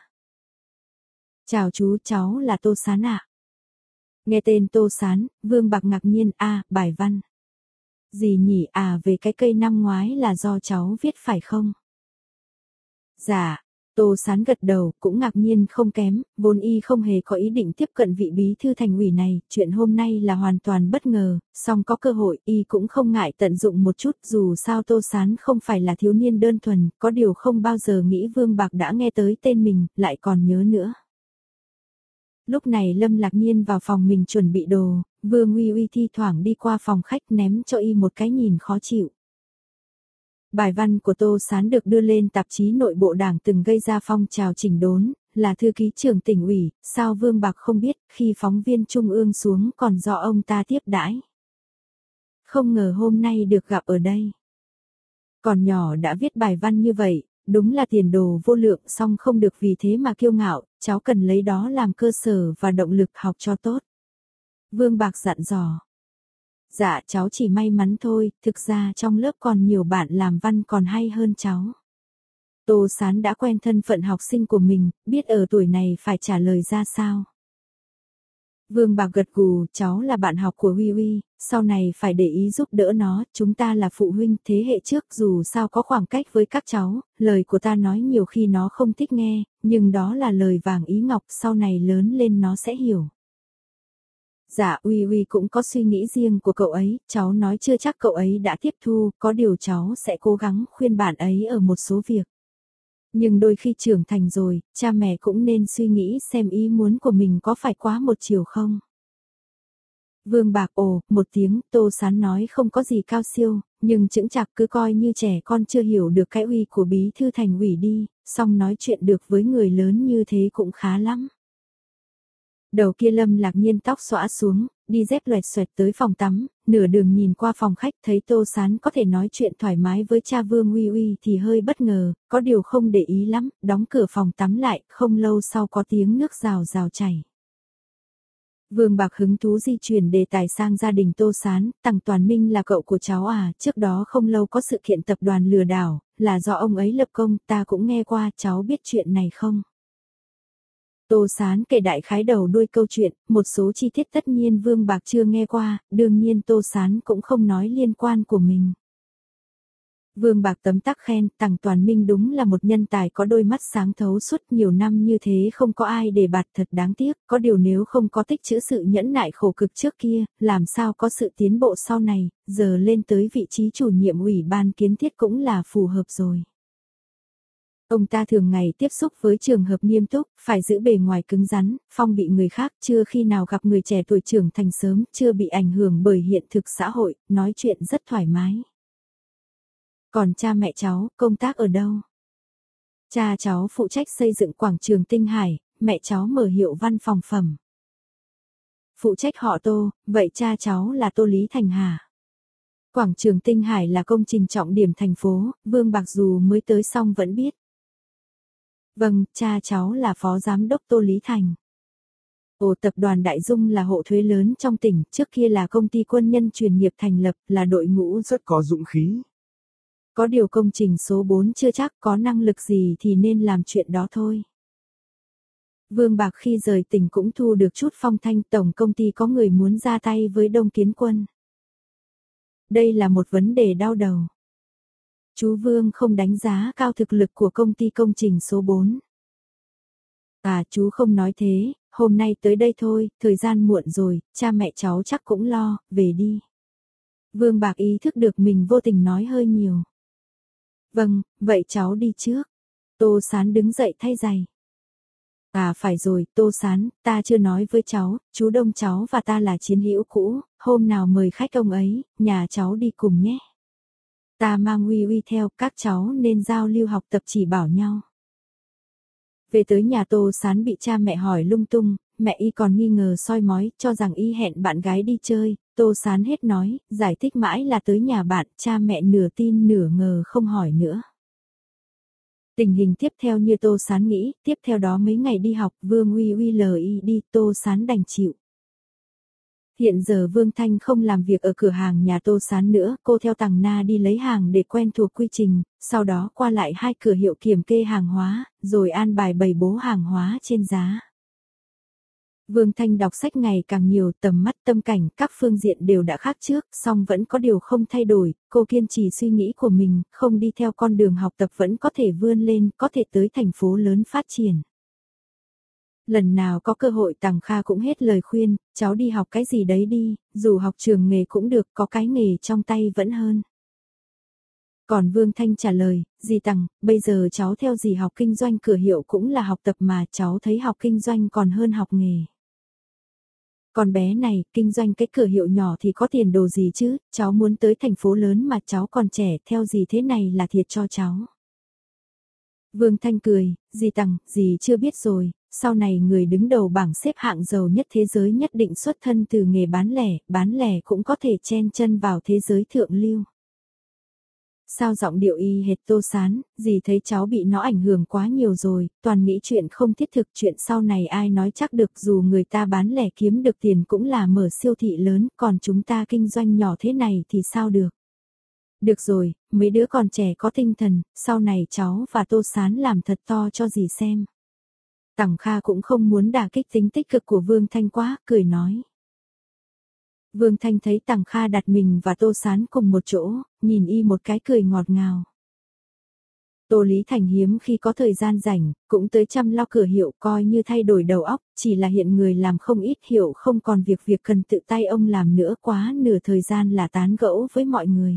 Chào chú, cháu là Tô Sán ạ. Nghe tên Tô Sán, Vương Bạc ngạc nhiên, a, à, bài văn. Gì nhỉ, à về cái cây năm ngoái là do cháu viết phải không? Dạ. Tô Sán gật đầu, cũng ngạc nhiên không kém, vốn y không hề có ý định tiếp cận vị bí thư thành ủy này, chuyện hôm nay là hoàn toàn bất ngờ, song có cơ hội y cũng không ngại tận dụng một chút, dù sao Tô Sán không phải là thiếu niên đơn thuần, có điều không bao giờ nghĩ Vương Bạc đã nghe tới tên mình, lại còn nhớ nữa. Lúc này Lâm Lạc Nhiên vào phòng mình chuẩn bị đồ, Vương Uy Uy thi thoảng đi qua phòng khách ném cho y một cái nhìn khó chịu. Bài văn của Tô Sán được đưa lên tạp chí Nội bộ Đảng từng gây ra phong trào chỉnh đốn, là thư ký trưởng tỉnh ủy, sao Vương Bạc không biết, khi phóng viên trung ương xuống còn do ông ta tiếp đãi. Không ngờ hôm nay được gặp ở đây. Còn nhỏ đã viết bài văn như vậy, đúng là tiền đồ vô lượng, song không được vì thế mà kiêu ngạo, cháu cần lấy đó làm cơ sở và động lực học cho tốt. Vương Bạc dặn dò. Dạ cháu chỉ may mắn thôi, thực ra trong lớp còn nhiều bạn làm văn còn hay hơn cháu. Tô Sán đã quen thân phận học sinh của mình, biết ở tuổi này phải trả lời ra sao. Vương Bạc gật gù, cháu là bạn học của Huy Huy, sau này phải để ý giúp đỡ nó, chúng ta là phụ huynh thế hệ trước dù sao có khoảng cách với các cháu, lời của ta nói nhiều khi nó không thích nghe, nhưng đó là lời vàng ý ngọc, sau này lớn lên nó sẽ hiểu. Dạ Uy Uy cũng có suy nghĩ riêng của cậu ấy, cháu nói chưa chắc cậu ấy đã tiếp thu, có điều cháu sẽ cố gắng khuyên bạn ấy ở một số việc. Nhưng đôi khi trưởng thành rồi, cha mẹ cũng nên suy nghĩ xem ý muốn của mình có phải quá một chiều không. Vương Bạc ồ, một tiếng, Tô Sán nói không có gì cao siêu, nhưng chững chạc cứ coi như trẻ con chưa hiểu được cái uy của bí thư thành ủy đi, song nói chuyện được với người lớn như thế cũng khá lắm. Đầu kia Lâm Lạc Nhiên tóc xõa xuống, đi dép loẹt xoẹt tới phòng tắm, nửa đường nhìn qua phòng khách thấy Tô Sán có thể nói chuyện thoải mái với cha Vương Uy Uy thì hơi bất ngờ, có điều không để ý lắm, đóng cửa phòng tắm lại, không lâu sau có tiếng nước rào rào chảy. Vương Bạc hứng thú di chuyển đề tài sang gia đình Tô Sán, Tằng Toàn Minh là cậu của cháu à, trước đó không lâu có sự kiện tập đoàn lừa đảo, là do ông ấy lập công, ta cũng nghe qua, cháu biết chuyện này không? Tô Sán kể đại khái đầu đuôi câu chuyện, một số chi tiết tất nhiên Vương Bạc chưa nghe qua, đương nhiên Tô Sán cũng không nói liên quan của mình. Vương Bạc tấm tắc khen, Tằng Toàn Minh đúng là một nhân tài có đôi mắt sáng thấu suốt nhiều năm như thế không có ai để bạt, thật đáng tiếc, có điều nếu không có tích trữ sự nhẫn nại khổ cực trước kia, làm sao có sự tiến bộ sau này, giờ lên tới vị trí chủ nhiệm ủy ban kiến thiết cũng là phù hợp rồi. Ông ta thường ngày tiếp xúc với trường hợp nghiêm túc, phải giữ bề ngoài cứng rắn, phong bị người khác, chưa khi nào gặp người trẻ tuổi trưởng thành sớm, chưa bị ảnh hưởng bởi hiện thực xã hội, nói chuyện rất thoải mái. Còn cha mẹ cháu, công tác ở đâu? Cha cháu phụ trách xây dựng quảng trường Tinh Hải, mẹ cháu mở hiệu văn phòng phẩm. Phụ trách họ Tô, vậy cha cháu là Tô Lý Thành hả? Quảng trường Tinh Hải là công trình trọng điểm thành phố, Vương Bạc dù mới tới xong vẫn biết. Vâng, cha cháu là phó giám đốc Tô Lý Thành. Ồ, tập đoàn Đại Dung là hộ thuế lớn trong tỉnh, trước kia là công ty quân nhân chuyên nghiệp thành lập, là đội ngũ rất có dũng khí. Có điều công trình số bốn chưa chắc có năng lực gì thì nên làm chuyện đó thôi. Vương Bạc khi rời tỉnh cũng thu được chút phong thanh, tổng công ty có người muốn ra tay với Đông Kiến Quân. Đây là một vấn đề đau đầu. Chú Vương không đánh giá cao thực lực của công ty công trình số bốn. À chú không nói thế, hôm nay tới đây thôi, thời gian muộn rồi, cha mẹ cháu chắc cũng lo, về đi. Vương Bạc ý thức được mình vô tình nói hơi nhiều. Vâng, vậy cháu đi trước. Tô Sán đứng dậy thay giày. À phải rồi, Tô Sán, ta chưa nói với cháu, chú Đông cháu và ta là chiến hữu cũ, hôm nào mời khách ông ấy, nhà cháu đi cùng nhé. Ta mang Uy Uy theo, các cháu nên giao lưu học tập chỉ bảo nhau. Về tới nhà Tô Sán bị cha mẹ hỏi lung tung, mẹ y còn nghi ngờ soi mói, cho rằng y hẹn bạn gái đi chơi, Tô Sán hết nói, giải thích mãi là tới nhà bạn, cha mẹ nửa tin nửa ngờ không hỏi nữa. Tình hình tiếp theo như Tô Sán nghĩ, tiếp theo đó mấy ngày đi học, Vương Uy Uy lờ y đi, Tô Sán đành chịu. Hiện giờ Vương Thanh không làm việc ở cửa hàng nhà Tô Sán nữa, cô theo Tằng Na đi lấy hàng để quen thuộc quy trình, sau đó qua lại hai cửa hiệu kiểm kê hàng hóa, rồi an bài bày bố hàng hóa trên giá. Vương Thanh đọc sách ngày càng nhiều, tầm mắt tâm cảnh, các phương diện đều đã khác trước, song vẫn có điều không thay đổi, cô kiên trì suy nghĩ của mình, không đi theo con đường học tập vẫn có thể vươn lên, có thể tới thành phố lớn phát triển. Lần nào có cơ hội Tằng Kha cũng hết lời khuyên, cháu đi học cái gì đấy đi, dù học trường nghề cũng được, có cái nghề trong tay vẫn hơn. Còn Vương Thanh trả lời, dì Tằng, bây giờ cháu theo dì học kinh doanh cửa hiệu cũng là học tập mà, cháu thấy học kinh doanh còn hơn học nghề. Con bé này, kinh doanh cái cửa hiệu nhỏ thì có tiền đồ gì chứ, cháu muốn tới thành phố lớn mà cháu còn trẻ, theo dì thế này là thiệt cho cháu. Vương Thanh cười, dì Tằng, dì chưa biết rồi, sau này người đứng đầu bảng xếp hạng giàu nhất thế giới nhất định xuất thân từ nghề bán lẻ, bán lẻ cũng có thể chen chân vào thế giới thượng lưu. Sao giọng điệu y hệt Tô Sán, dì thấy cháu bị nó ảnh hưởng quá nhiều rồi, toàn nghĩ chuyện không thiết thực, chuyện sau này ai nói chắc được, dù người ta bán lẻ kiếm được tiền cũng là mở siêu thị lớn, còn chúng ta kinh doanh nhỏ thế này thì sao được. Được rồi, mấy đứa còn trẻ có tinh thần, sau này cháu và Tô Sán làm thật to cho dì xem. Tằng Kha cũng không muốn đả kích tính tích cực của Vương Thanh quá, cười nói. Vương Thanh thấy Tằng Kha đặt mình và Tô Sán cùng một chỗ, nhìn y một cái cười ngọt ngào. Tô Lý Thành hiếm khi có thời gian rảnh, cũng tới chăm lo cửa hiệu coi như thay đổi đầu óc, chỉ là hiện người làm không ít hiệu không còn việc việc cần tự tay ông làm nữa, quá nửa thời gian là tán gẫu với mọi người.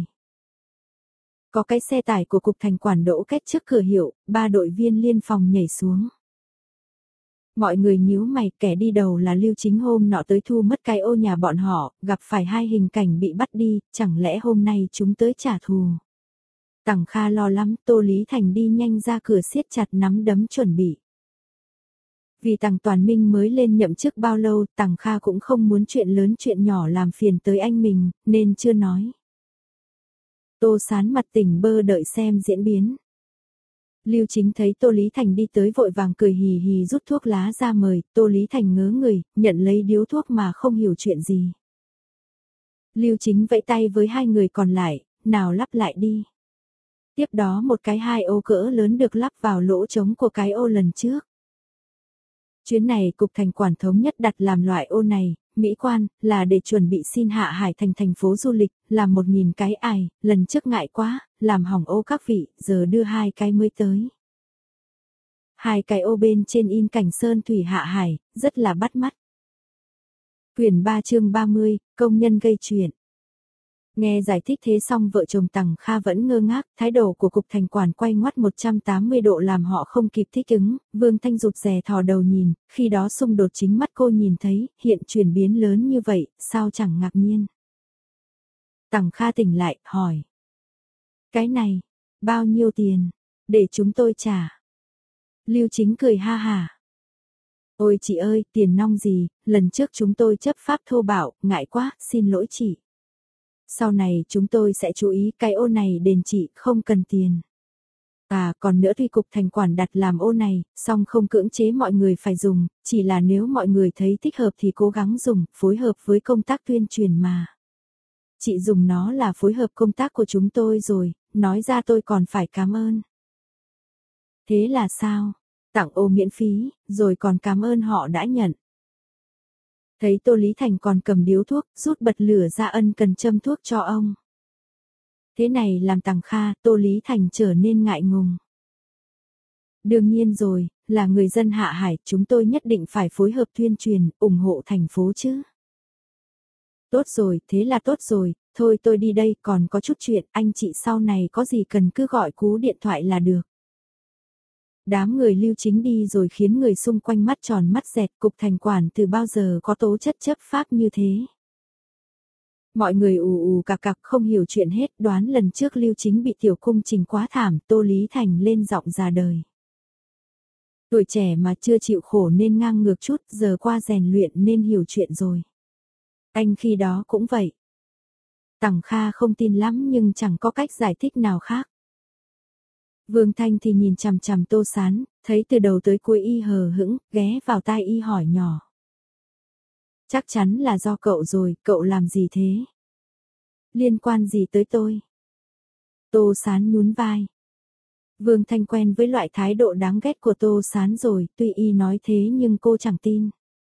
Có cái xe tải của cục thành quản đỗ cách trước cửa hiệu, ba đội viên liên phòng nhảy xuống. Mọi người nhíu mày, kẻ đi đầu là Lưu Chính hôm nọ tới thu mất cái ô nhà bọn họ, gặp phải hai hình cảnh bị bắt đi, chẳng lẽ hôm nay chúng tới trả thù. Tằng Kha lo lắm, Tô Lý Thành đi nhanh ra cửa siết chặt nắm đấm chuẩn bị. Vì Tằng Toàn Minh mới lên nhậm chức bao lâu, Tằng Kha cũng không muốn chuyện lớn chuyện nhỏ làm phiền tới anh mình, nên chưa nói. Tô Sán mặt tỉnh bơ đợi xem diễn biến. Lưu Chính thấy Tô Lý Thành đi tới vội vàng cười hì hì rút thuốc lá ra mời, Tô Lý Thành ngớ người, nhận lấy điếu thuốc mà không hiểu chuyện gì. Lưu Chính vẫy tay với hai người còn lại, nào lắp lại đi. Tiếp đó một cái hai ô cỡ lớn được lắp vào lỗ trống của cái ô lần trước. Chuyến này cục thành quản thống nhất đặt làm loại ô này, mỹ quan, là để chuẩn bị xin Hạ Hải thành thành phố du lịch, làm một nghìn cái ải, lần trước ngại quá, làm hỏng ô các vị, giờ đưa hai cái mới tới. Hai cái ô bên trên in cảnh sơn thủy Hạ Hải, rất là bắt mắt. Quyển ba chương ba mươi, công nhân gây chuyện. Nghe giải thích thế xong vợ chồng Tằng Kha vẫn ngơ ngác, thái độ của cục thành quản quay ngoắt một trăm tám mươi độ làm họ không kịp thích ứng, Vương Thanh rụt rè thò đầu nhìn, khi đó xung đột chính mắt cô nhìn thấy, hiện chuyển biến lớn như vậy, sao chẳng ngạc nhiên. Tằng Kha tỉnh lại, hỏi. Cái này, bao nhiêu tiền, để chúng tôi trả. Lưu Chính cười ha hả. Ôi chị ơi, tiền nong gì, lần trước chúng tôi chấp pháp thô bạo, ngại quá, xin lỗi chị. Sau này chúng tôi sẽ chú ý cái ô này đền chị, không cần tiền. À còn nữa tuy cục thành quản đặt làm ô này, song không cưỡng chế mọi người phải dùng, chỉ là nếu mọi người thấy thích hợp thì cố gắng dùng, phối hợp với công tác tuyên truyền mà. Chị dùng nó là phối hợp công tác của chúng tôi rồi, nói ra tôi còn phải cảm ơn. Thế là sao? Tặng ô miễn phí, rồi còn cảm ơn họ đã nhận. Thấy Tô Lý Thành còn cầm điếu thuốc, rút bật lửa ra ân cần châm thuốc cho ông. Thế này làm Tằng Kha, Tô Lý Thành trở nên ngại ngùng. Đương nhiên rồi, là người dân Hạ Hải, chúng tôi nhất định phải phối hợp tuyên truyền, ủng hộ thành phố chứ. Tốt rồi, thế là tốt rồi, thôi tôi đi đây, còn có chút chuyện, anh chị sau này có gì cần cứ gọi cú điện thoại là được. Đám người Lưu Chính đi rồi khiến người xung quanh mắt tròn mắt dẹt, cục thành quản từ bao giờ có tố chất chấp pháp như thế. Mọi người ù ù cạc cạc không hiểu chuyện hết, đoán lần trước Lưu Chính bị tiểu cung trình quá thảm, Tô Lý Thành lên giọng già đời. Tuổi trẻ mà chưa chịu khổ nên ngang ngược chút, giờ qua rèn luyện nên hiểu chuyện rồi. Anh khi đó cũng vậy. Tằng Kha không tin lắm nhưng chẳng có cách giải thích nào khác. Vương Thanh thì nhìn chằm chằm Tô Sán, thấy từ đầu tới cuối y hờ hững, ghé vào tai y hỏi nhỏ. Chắc chắn là do cậu rồi, cậu làm gì thế? Liên quan gì tới tôi? Tô Sán nhún vai. Vương Thanh quen với loại thái độ đáng ghét của Tô Sán rồi, tuy y nói thế nhưng cô chẳng tin.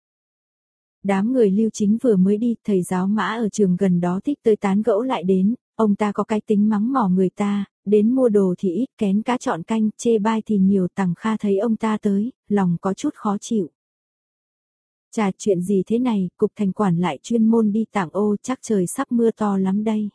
Đám người Lưu Chính vừa mới đi, thầy giáo Mã ở trường gần đó thích tới tán gẫu lại đến, ông ta có cái tính mắng mỏ người ta, đến mua đồ thì ít, kén cá chọn canh, chê bai thì nhiều. Tằng Kha thấy ông ta tới, lòng có chút khó chịu. Chà, chuyện gì thế này, cục thành quản lại chuyên môn đi tặng ô, chắc trời sắp mưa to lắm đây.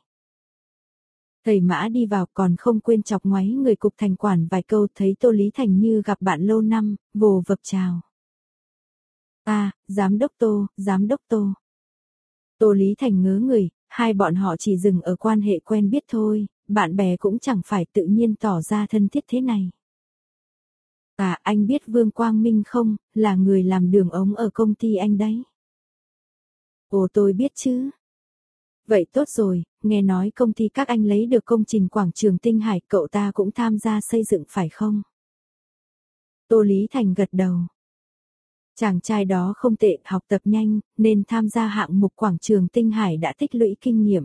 Thầy Mã đi vào còn không quên chọc ngoáy người cục thành quản vài câu, thấy Tô Lý Thành như gặp bạn lâu năm, vồ vập chào. À, giám đốc Tô, giám đốc Tô. Tô Lý Thành ngớ người, hai bọn họ chỉ dừng ở quan hệ quen biết thôi, bạn bè cũng chẳng phải tự nhiên tỏ ra thân thiết thế này. À, anh biết Vương Quang Minh không, là người làm đường ống ở công ty anh đấy. Ồ, tôi biết chứ. Vậy tốt rồi, nghe nói công ty các anh lấy được công trình quảng trường Tinh Hải, cậu ta cũng tham gia xây dựng phải không? Tô Lý Thành gật đầu. Chàng trai đó không tệ, học tập nhanh, nên tham gia hạng mục quảng trường Tinh Hải đã tích lũy kinh nghiệm.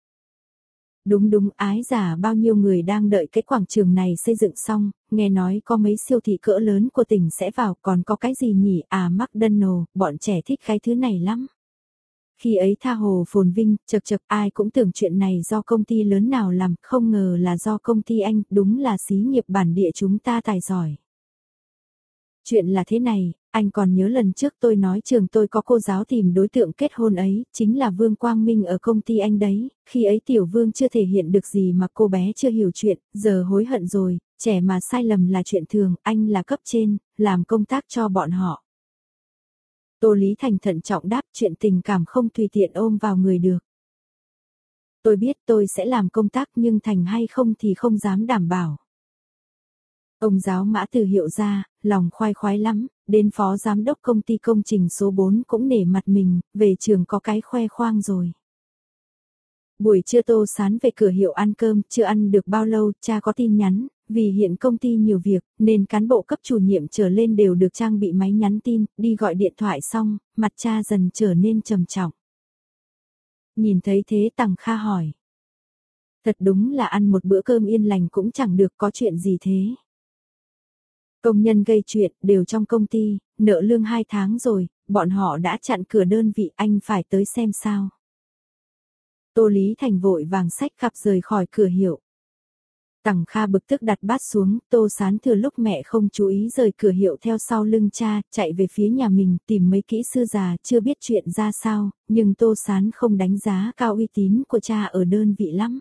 Đúng đúng, ái giả bao nhiêu người đang đợi cái quảng trường này xây dựng xong, nghe nói có mấy siêu thị cỡ lớn của tỉnh sẽ vào, còn có cái gì nhỉ, à McDonald, bọn trẻ thích cái thứ này lắm. Khi ấy tha hồ phồn vinh, chật chật ai cũng tưởng chuyện này do công ty lớn nào làm, không ngờ là do công ty anh, đúng là xí nghiệp bản địa chúng ta tài giỏi. Chuyện là thế này, anh còn nhớ lần trước tôi nói trường tôi có cô giáo tìm đối tượng kết hôn ấy, chính là Vương Quang Minh ở công ty anh đấy, khi ấy Tiểu Vương chưa thể hiện được gì mà cô bé chưa hiểu chuyện, giờ hối hận rồi, trẻ mà sai lầm là chuyện thường, anh là cấp trên, làm công tác cho bọn họ. Tô Lý Thành thận trọng đáp, chuyện tình cảm không tùy tiện ôm vào người được. Tôi biết tôi sẽ làm công tác nhưng thành hay không thì không dám đảm bảo. Ông giáo Mã Từ Hiệu ra, lòng khoái khoái lắm, đến phó giám đốc công ty công trình số bốn cũng nể mặt mình, về trường có cái khoe khoang rồi. Buổi trưa Tô Sán về cửa hiệu ăn cơm, chưa ăn được bao lâu, cha có tin nhắn, vì hiện công ty nhiều việc, nên cán bộ cấp chủ nhiệm trở lên đều được trang bị máy nhắn tin, đi gọi điện thoại xong, mặt cha dần trở nên trầm trọng. Nhìn thấy thế Tằng Kha hỏi. Thật đúng là ăn một bữa cơm yên lành cũng chẳng được, có chuyện gì thế? Công nhân gây chuyện, đều trong công ty, nợ lương hai tháng rồi, bọn họ đã chặn cửa đơn vị, anh phải tới xem sao. Tô Lý Thành vội vàng xách cặp rời khỏi cửa hiệu. Tằng Kha bực tức đặt bát xuống, Tô Sán thừa lúc mẹ không chú ý rời cửa hiệu theo sau lưng cha, chạy về phía nhà mình tìm mấy kỹ sư già chưa biết chuyện ra sao, nhưng Tô Sán không đánh giá cao uy tín của cha ở đơn vị lắm.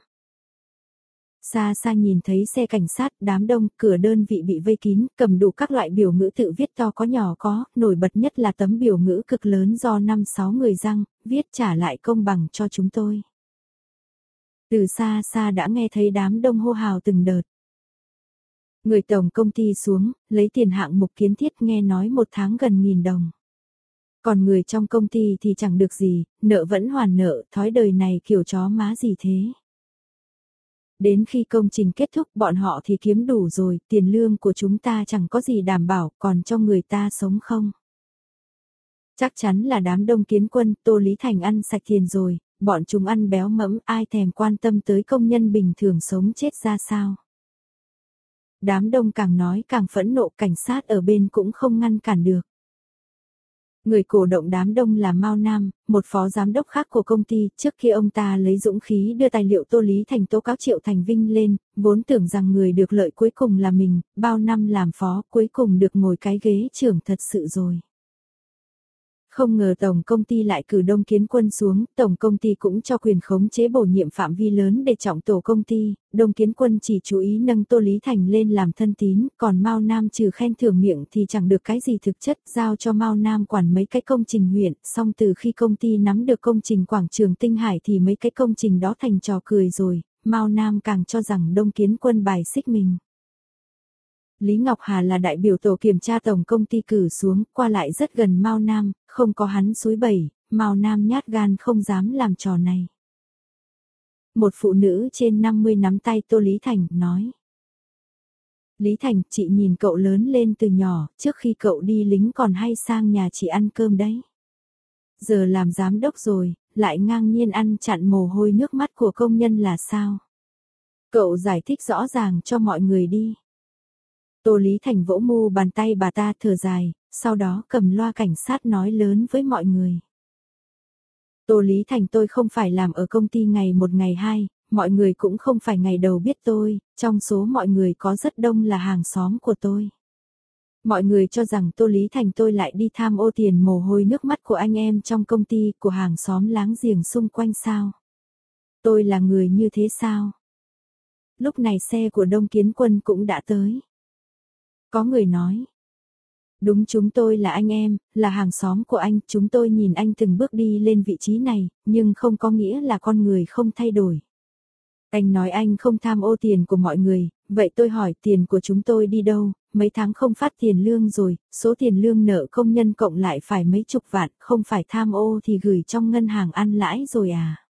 Xa xa nhìn thấy xe cảnh sát, đám đông, cửa đơn vị bị vây kín, cầm đủ các loại biểu ngữ tự viết to có nhỏ có, nổi bật nhất là tấm biểu ngữ cực lớn do năm sáu người răng, viết trả lại công bằng cho chúng tôi. Từ xa xa đã nghe thấy đám đông hô hào từng đợt. Người tổng công ty xuống, lấy tiền hạng mục kiến thiết nghe nói một tháng gần nghìn đồng. Còn người trong công ty thì chẳng được gì, nợ vẫn hoàn nợ, thói đời này kiểu chó má gì thế. Đến khi công trình kết thúc bọn họ thì kiếm đủ rồi, tiền lương của chúng ta chẳng có gì đảm bảo, còn cho người ta sống không? Chắc chắn là đám đông kiến quân, Tô Lý Thành ăn sạch tiền rồi, bọn chúng ăn béo mẫm, ai thèm quan tâm tới công nhân bình thường sống chết ra sao. Đám đông càng nói càng phẫn nộ, cảnh sát ở bên cũng không ngăn cản được. Người cổ động đám đông là Mao Nam, một phó giám đốc khác của công ty, trước khi ông ta lấy dũng khí đưa tài liệu Tô Lý Thành tố cáo Triệu Thành Vinh lên, vốn tưởng rằng người được lợi cuối cùng là mình, bao năm làm phó cuối cùng được ngồi cái ghế trưởng thật sự rồi. Không ngờ tổng công ty lại cử Đông Kiến Quân xuống, tổng công ty cũng cho quyền khống chế bổ nhiệm phạm vi lớn để trọng tổ công ty, Đông Kiến Quân chỉ chú ý nâng Tô Lý Thành lên làm thân tín, còn Mao Nam trừ khen thưởng miệng thì chẳng được cái gì thực chất, giao cho Mao Nam quản mấy cái công trình huyện, song từ khi công ty nắm được công trình quảng trường Tinh Hải thì mấy cái công trình đó thành trò cười rồi, Mao Nam càng cho rằng Đông Kiến Quân bài xích mình. Lý Ngọc Hà là đại biểu tổ kiểm tra tổng công ty cử xuống, qua lại rất gần Mao Nam, không có hắn xúi bẩy, Mao Nam nhát gan không dám làm trò này. Một phụ nữ trên năm mươi nắm tay Tô Lý Thành, nói. Lý Thành, chị nhìn cậu lớn lên từ nhỏ, trước khi cậu đi lính còn hay sang nhà chị ăn cơm đấy. Giờ làm giám đốc rồi, lại ngang nhiên ăn chặn mồ hôi nước mắt của công nhân là sao? Cậu giải thích rõ ràng cho mọi người đi. Tô Lý Thành vỗ mu bàn tay bà ta thở dài, sau đó cầm loa cảnh sát nói lớn với mọi người. Tô Lý Thành tôi không phải làm ở công ty ngày một ngày hai, mọi người cũng không phải ngày đầu biết tôi, trong số mọi người có rất đông là hàng xóm của tôi. Mọi người cho rằng Tô Lý Thành tôi lại đi tham ô tiền mồ hôi nước mắt của anh em trong công ty, của hàng xóm láng giềng xung quanh sao? Tôi là người như thế sao? Lúc này xe của Đông Kiến Quân cũng đã tới. Có người nói, Đúng, chúng tôi là anh em, là hàng xóm của anh, chúng tôi nhìn anh từng bước đi lên vị trí này, nhưng không có nghĩa là con người không thay đổi. Anh nói anh không tham ô tiền của mọi người, vậy tôi hỏi tiền của chúng tôi đi đâu, mấy tháng không phát tiền lương rồi, số tiền lương nợ công nhân cộng lại phải mấy chục vạn, không phải tham ô thì gửi trong ngân hàng ăn lãi rồi à?